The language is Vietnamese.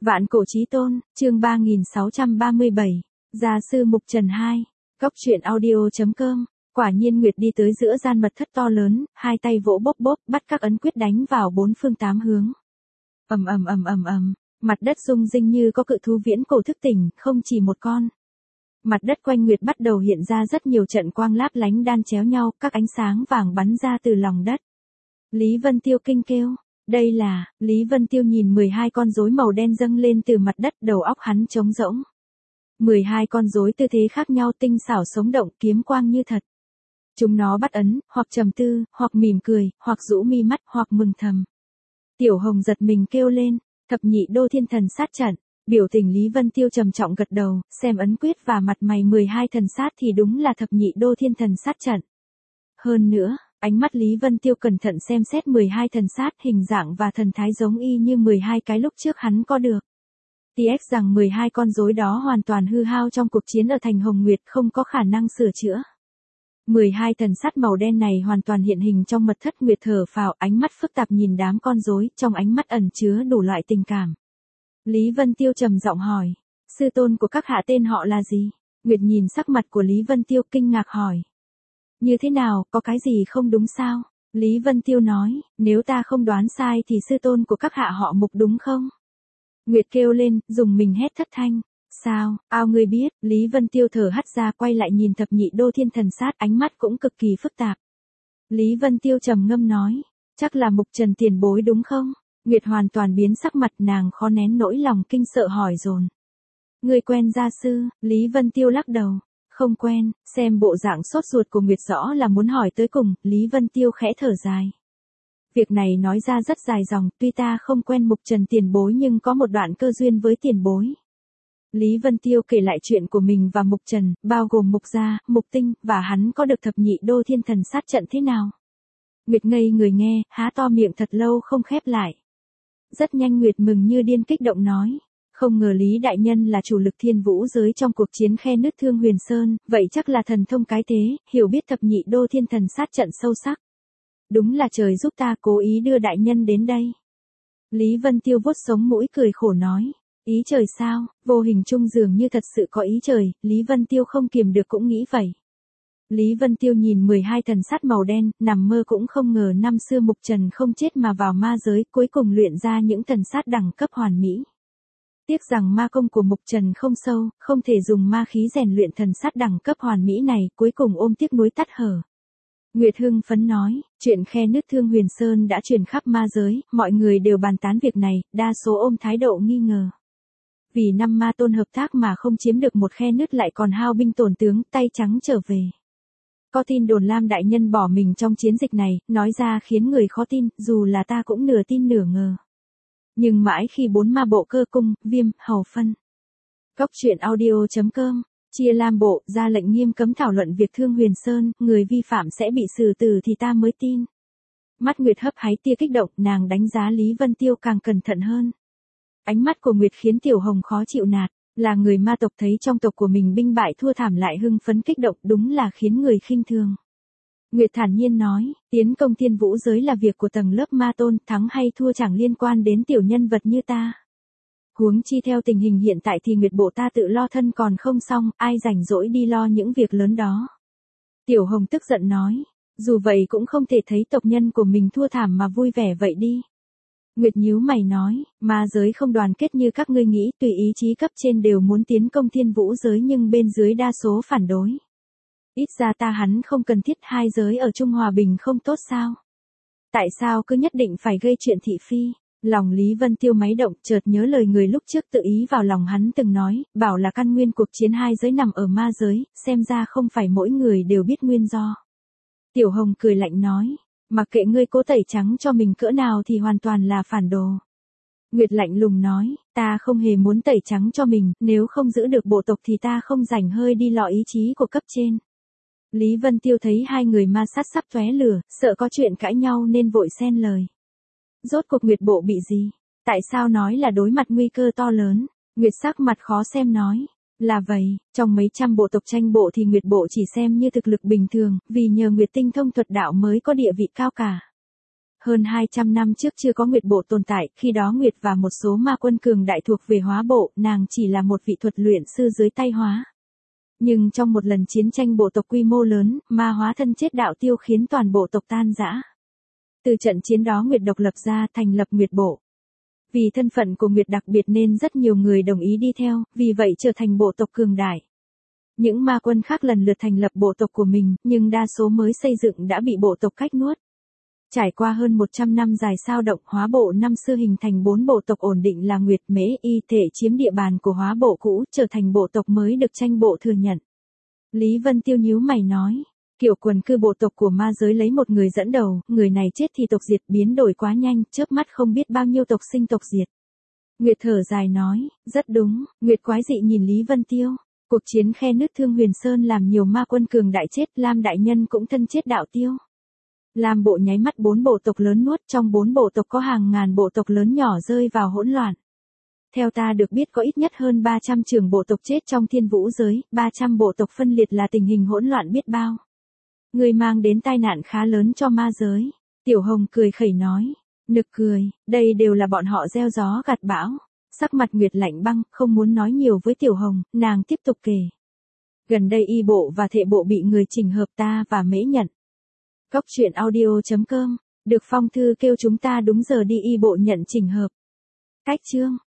Vạn cổ chí tôn, chương 3637, gia sư Mục Trần 2, Cốc truyện audio.com. Quả nhiên Nguyệt đi tới giữa gian mật thất to lớn, hai tay vỗ bốp bốp, bắt các ấn quyết đánh vào bốn phương tám hướng. Ầm ầm ầm ầm ầm, mặt đất rung rinh như có cự thú viễn cổ thức tỉnh, không chỉ một con. Mặt đất quanh Nguyệt bắt đầu hiện ra rất nhiều trận quang láp lánh đan chéo nhau, các ánh sáng vàng bắn ra từ lòng đất. Lý Vân Tiêu kinh kêu. Đây là, Lý Vân Tiêu nhìn 12 con rối màu đen dâng lên từ mặt đất, đầu óc hắn trống rỗng. 12 con rối tư thế khác nhau, tinh xảo sống động, kiếm quang như thật. Chúng nó bắt ấn, hoặc trầm tư, hoặc mỉm cười, hoặc rũ mi mắt, hoặc mừng thầm. Tiểu Hồng giật mình kêu lên, thập nhị đô thiên thần sát trận. Biểu tình Lý Vân Tiêu trầm trọng gật đầu, xem ấn quyết và mặt mày 12 thần sát thì đúng là thập nhị đô thiên thần sát trận. Hơn nữa, ánh mắt Lý Vân Tiêu cẩn thận xem xét 12 thần sát, hình dạng và thần thái giống y như 12 cái lúc trước hắn có được. TX rằng 12 con rối đó hoàn toàn hư hao trong cuộc chiến ở thành Hồng Nguyệt, không có khả năng sửa chữa. 12 thần sát màu đen này hoàn toàn hiện hình trong mật thất. Nguyệt thở phào, ánh mắt phức tạp nhìn đám con rối, trong ánh mắt ẩn chứa đủ loại tình cảm. Lý Vân Tiêu trầm giọng hỏi, sư tôn của các hạ tên họ là gì? Nguyệt nhìn sắc mặt của Lý Vân Tiêu kinh ngạc hỏi. Như thế nào, có cái gì không đúng sao? Lý Vân Tiêu nói, nếu ta không đoán sai thì sư tôn của các hạ họ Mục đúng không? Nguyệt kêu lên, dùng mình hét thất thanh. Sao, ao ngươi biết? Lý Vân Tiêu thở hắt ra, quay lại nhìn thập nhị đô thiên thần sát, ánh mắt cũng cực kỳ phức tạp. Lý Vân Tiêu trầm ngâm nói, chắc là Mục Trần tiền bối đúng không? Nguyệt hoàn toàn biến sắc mặt, nàng khó nén nỗi lòng kinh sợ hỏi dồn. Ngươi quen gia sư? Lý Vân Tiêu lắc đầu. Không quen, xem bộ dạng sốt ruột của Nguyệt rõ là muốn hỏi tới cùng, Lý Vân Tiêu khẽ thở dài. Việc này nói ra rất dài dòng, tuy ta không quen Mục Trần tiền bối nhưng có một đoạn cơ duyên với tiền bối. Lý Vân Tiêu kể lại chuyện của mình và Mục Trần, bao gồm Mục Gia, Mục Tinh, và hắn có được thập nhị đô thiên thần sát trận thế nào. Nguyệt ngây người nghe, há to miệng thật lâu không khép lại. Rất nhanh Nguyệt mừng như điên kích động nói. Không ngờ Lý Đại Nhân là chủ lực thiên vũ giới trong cuộc chiến khe nứt Thương Huyền Sơn, vậy chắc là thần thông cái thế, hiểu biết thập nhị đô thiên thần sát trận sâu sắc. Đúng là trời giúp ta cố ý đưa Đại Nhân đến đây. Lý Vân Tiêu vuốt sống mũi cười khổ nói. Ý trời sao, vô hình trung dường như thật sự có ý trời, Lý Vân Tiêu không kiềm được cũng nghĩ vậy. Lý Vân Tiêu nhìn 12 thần sát màu đen, nằm mơ cũng không ngờ năm xưa Mục Trần không chết mà vào ma giới, cuối cùng luyện ra những thần sát đẳng cấp hoàn mỹ. Tiếc rằng ma công của Mục Trần không sâu, không thể dùng ma khí rèn luyện thần sát đẳng cấp hoàn mỹ này, cuối cùng ôm tiếc nuối tắt hở. Nguyệt hưng phấn nói, chuyện khe nứt Thương Huyền Sơn đã truyền khắp ma giới, mọi người đều bàn tán việc này, đa số ôm thái độ nghi ngờ. Vì năm ma tôn hợp tác mà không chiếm được một khe nứt lại còn hao binh tổn tướng, tay trắng trở về. Có tin đồn Lam Đại Nhân bỏ mình trong chiến dịch này, nói ra khiến người khó tin, dù là ta cũng nửa tin nửa ngờ. Nhưng mãi khi 4 ma bộ Cơ Cung, Viêm, Hầu phân. Cốc truyện audio.com, chia Lam bộ, ra lệnh nghiêm cấm thảo luận việc Thương Huyền Sơn, người vi phạm sẽ bị xử tử thì ta mới tin. Mắt Nguyệt hấp háy tia kích động, nàng đánh giá Lý Vân Tiêu càng cẩn thận hơn. Ánh mắt của Nguyệt khiến Tiểu Hồng khó chịu nạt, là người ma tộc thấy trong tộc của mình binh bại thua thảm lại hưng phấn kích động, đúng là khiến người khinh thường. Nguyệt thản nhiên nói, tiến công thiên vũ giới là việc của tầng lớp ma tôn, thắng hay thua chẳng liên quan đến tiểu nhân vật như ta. Huống chi theo tình hình hiện tại thì Nguyệt bộ ta tự lo thân còn không xong, ai rảnh rỗi đi lo những việc lớn đó. Tiểu Hồng tức giận nói, dù vậy cũng không thể thấy tộc nhân của mình thua thảm mà vui vẻ vậy đi. Nguyệt nhíu mày nói, ma giới không đoàn kết như các ngươi nghĩ, tùy ý chí cấp trên đều muốn tiến công thiên vũ giới nhưng bên dưới đa số phản đối. Ít ra ta hắn không cần thiết, hai giới ở chung hòa bình không tốt sao? Tại sao cứ nhất định phải gây chuyện thị phi? Lòng Lý Vân Tiêu máy động, chợt nhớ lời người lúc trước tự ý vào lòng hắn từng nói, bảo là căn nguyên cuộc chiến hai giới nằm ở ma giới, xem ra không phải mỗi người đều biết nguyên do. Tiểu Hồng cười lạnh nói, mặc kệ ngươi cố tẩy trắng cho mình cỡ nào thì hoàn toàn là phản đồ. Nguyệt lạnh lùng nói, ta không hề muốn tẩy trắng cho mình, nếu không giữ được bộ tộc thì ta không rảnh hơi đi lọ ý chí của cấp trên. Lý Vân Tiêu thấy hai người ma sát sắp tóe lửa, sợ có chuyện cãi nhau nên vội xen lời. Rốt cuộc Nguyệt bộ bị gì? Tại sao nói là đối mặt nguy cơ to lớn? Nguyệt sắc mặt khó xem nói. Là vậy, trong mấy trăm bộ tộc tranh bộ thì Nguyệt bộ chỉ xem như thực lực bình thường, vì nhờ Nguyệt tinh thông thuật đạo mới có địa vị cao cả. Hơn 200 năm trước chưa có Nguyệt Bộ tồn tại, khi đó Nguyệt và một số ma quân cường đại thuộc về Hóa Bộ, nàng chỉ là một vị thuật luyện sư dưới tay Hóa. Nhưng trong một lần chiến tranh bộ tộc quy mô lớn, ma hóa thân chết đạo tiêu khiến toàn bộ tộc tan rã. Từ trận chiến đó Nguyệt độc lập ra thành lập Nguyệt Bộ. Vì thân phận của Nguyệt đặc biệt nên rất nhiều người đồng ý đi theo, vì vậy trở thành bộ tộc cường đại. Những ma quân khác lần lượt thành lập bộ tộc của mình, nhưng đa số mới xây dựng đã bị bộ tộc cách nuốt. Trải qua hơn 100 năm dài sao động, Hóa Bộ năm xưa hình thành 4 bộ tộc ổn định là Nguyệt, Mễ, Y thể chiếm địa bàn của Hóa Bộ cũ, trở thành bộ tộc mới được tranh bộ thừa nhận. Lý Vân Tiêu nhíu mày nói, kiểu quần cư bộ tộc của ma giới lấy một người dẫn đầu, người này chết thì tộc diệt, biến đổi quá nhanh, chớp mắt không biết bao nhiêu tộc sinh tộc diệt. Nguyệt thở dài nói, rất đúng. Nguyệt quái dị nhìn Lý Vân Tiêu. Cuộc chiến khe nứt Thương Huyền Sơn làm nhiều ma quân cường đại chết, Lam đại nhân cũng thân chết đạo tiêu. Lam bộ nháy mắt 4 bộ tộc lớn nuốt, trong 4 bộ tộc có hàng ngàn bộ tộc lớn nhỏ rơi vào hỗn loạn. Theo ta được biết có ít nhất hơn 300 trưởng bộ tộc chết trong thiên vũ giới, 300 bộ tộc phân liệt là tình hình hỗn loạn biết bao. Người mang đến tai nạn khá lớn cho ma giới. Tiểu Hồng cười khẩy nói, nực cười, đây đều là bọn họ gieo gió gặt bão. Sắc mặt Nguyệt lạnh băng, không muốn nói nhiều với Tiểu Hồng, nàng tiếp tục kể. Gần đây y bộ và thệ bộ bị người chỉnh hợp, ta và Mễ nhận. Góc truyện audio.com, được Phong Thư kêu chúng ta đúng giờ đi y bộ nhận chỉnh hợp. Cách chương.